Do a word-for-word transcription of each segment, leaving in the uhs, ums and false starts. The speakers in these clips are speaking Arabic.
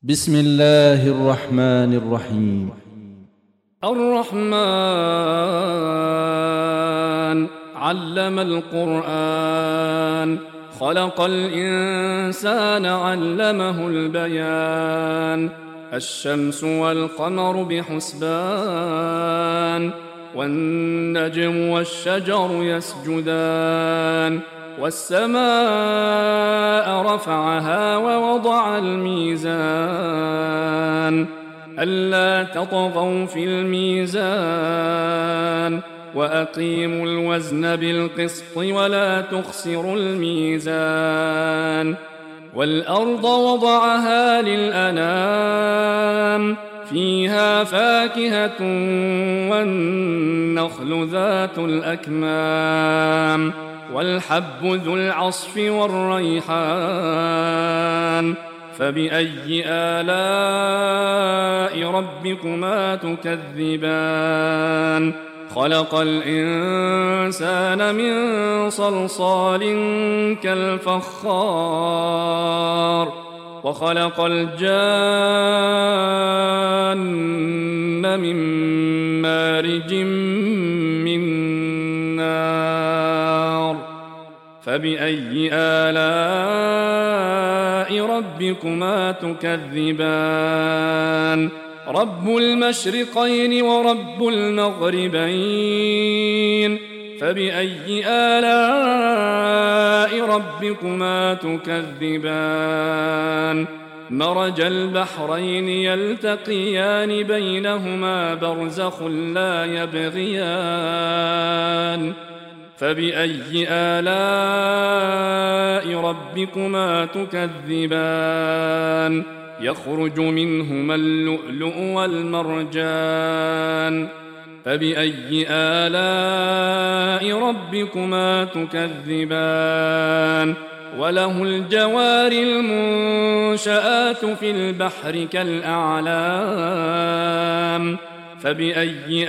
بسم الله الرحمن الرحيم. الرحمن علم القرآن خلق الإنسان علمه البيان الشمس والقمر بحسبان والنجم والشجر يسجدان والسماء رفعها ووضع الميزان ألا تطغوا في الميزان وأقيموا الوزن بالقسط ولا تخسروا الميزان والأرض وضعها للأنام فيها فاكهة والنخل ذات الأكمام والحب ذو العصف والريحان فبأي آلاء ربكما تكذبان خلق الإنسان من صلصال كالفخار وخلق الجان من مارج من نار فبأي آلاء ربكما تكذبان رب المشرقين ورب المغربين فبأي آلاء ربكما تكذبان مرج البحرين يلتقيان بينهما برزخ لا يبغيان فبأي آلاء ربكما تكذبان يخرج منهما اللؤلؤ والمرجان فبأي آلاء ربكما تكذبان وله الجوار المنشآت في البحر كالأعلام فبأي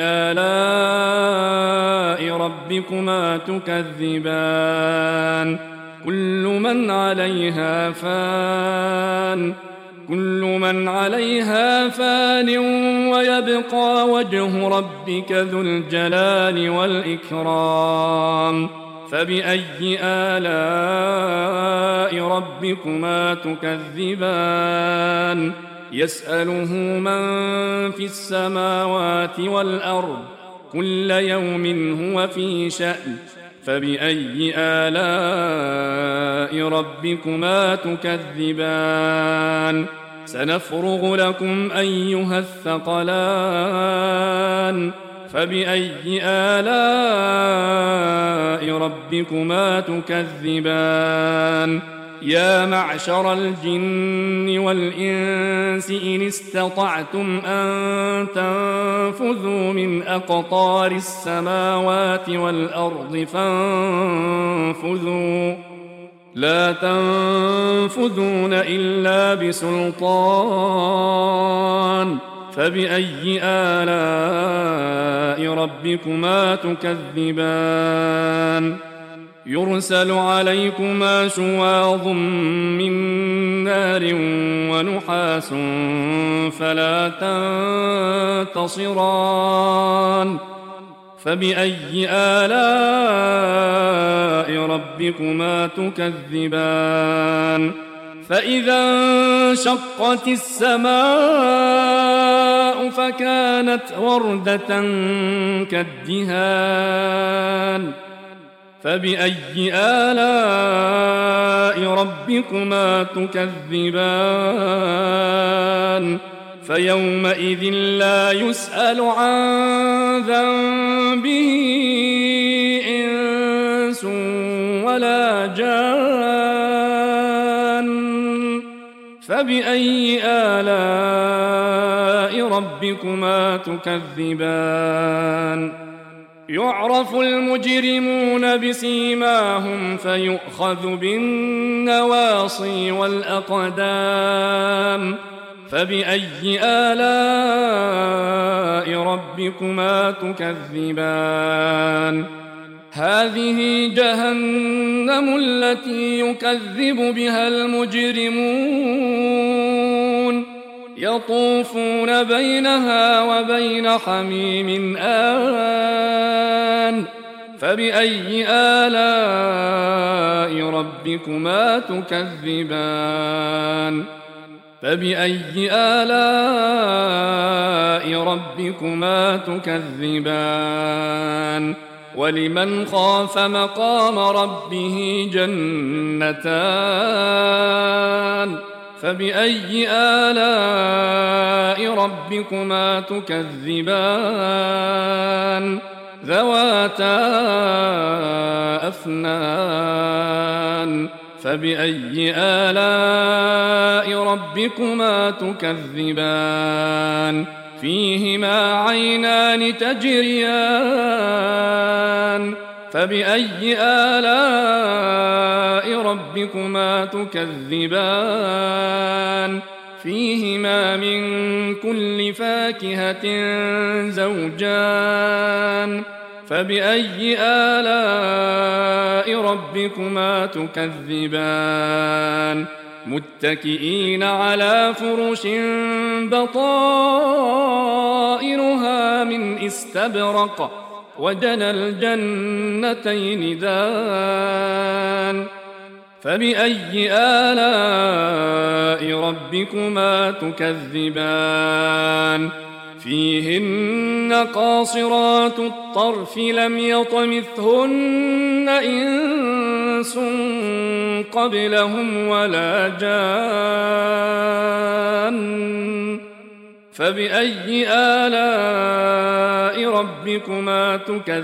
آلاء ربكما تكذبان كل من عليها فان كل من عليها فان ويبقى وجه ربك ذو الجلال والإكرام فبأي آلاء ربكما تكذبان يسأله من في السماوات والأرض كل يوم هو في شأن فبأي آلاء ربكما تكذبان سنفرغ لكم أيها الثقلان فبأي آلاء ربكما تكذبان يا معشر الجن والإنس إن استطعتم أن تنفذوا من أقطار السماوات والأرض فانفذوا لا تنفذون إلا بسلطان فبأي آلاء ربكما تكذبان يرسل عليكما شواظ من نار ونحاس فلا تنتصران فبأي آلاء ربكما تكذبان فإذا انشقت السماء فكانت وردة كالدهان فبأي آلاء ربكما تكذبان فيومئذ لا يسأل عن ذنبه إنس ولا جان فبأي آلاء ربكما تكذبان يعرف المجرمون بسيماهم فيؤخذ بالنواصي والأقدام فبأي آلاء ربكما تكذبان هذه جهنم التي يكذب بها المجرمون يطوفون بينها وبين حميم آن فبأي آلاء ربكما تكذبان فبأي آلاء ربكما تكذبان ولمن خاف مقام ربه جنتان فبأي آلاء ربكما تكذبان ذواتا أفنان فبأي آلاء ربكما تكذبان فيهما عينان تجريان فبأي آلاء ربكما تكذبان فيهما من كل فاكهة زوجان فبأي آلاء ربكما تكذبان متكئين على فرش بطائنها من استبرق وجنى الجنتين دان فبأي آلاء ربكما تكذبان فيهن قاصرات الطرف لم يطمثهن إنس قبلهم ولا جان فبأي آلاء ربكما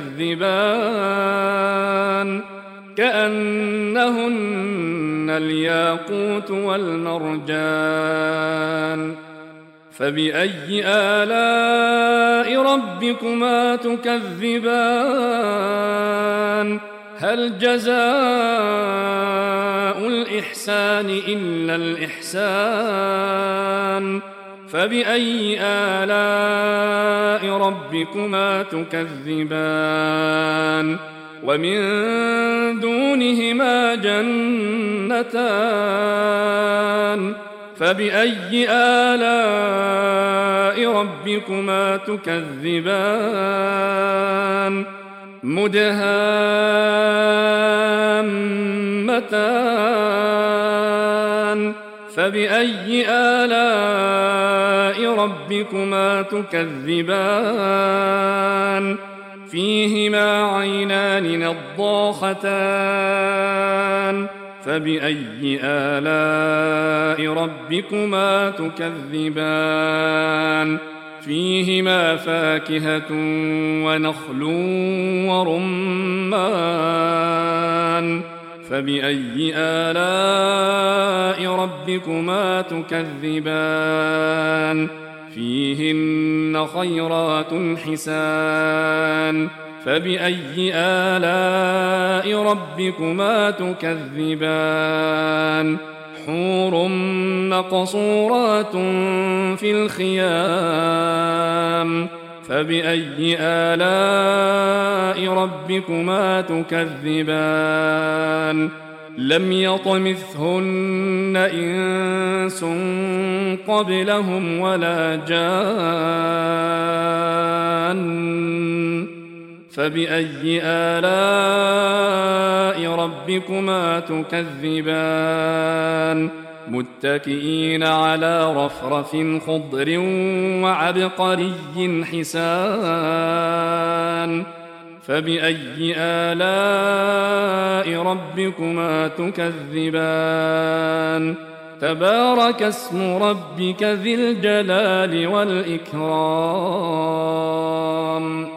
تكذبان كأنهن الياقوت والمرجان فبأي آلاء ربكما تكذبان هل جزاء الإحسان إلا الإحسان فبأي آلاء ربكما تكذبان ومن دونهما جنتان فبأي آلاء ربكما تكذبان مدهامتان فبأي آلاء ربكما تكذبان فيهما عينان نضاختان فبأي آلاء ربكما تكذبان فيهما فاكهة ونخل ورمان فبأي آلاء ربكما تكذبان فيهن خيرات حسان فبأي آلاء ربكما تكذبان حور مقصورات في الخيام فبأي آلاء ربكما تكذبان لم يطمثهن إنس قبلهم ولا جان فبأي آلاء ربكما تكذبان متكئين على رفرف خضر وعبقري حسان فبأي آلاء ربكما تكذبان تبارك اسم ربك ذي الجلال والإكرام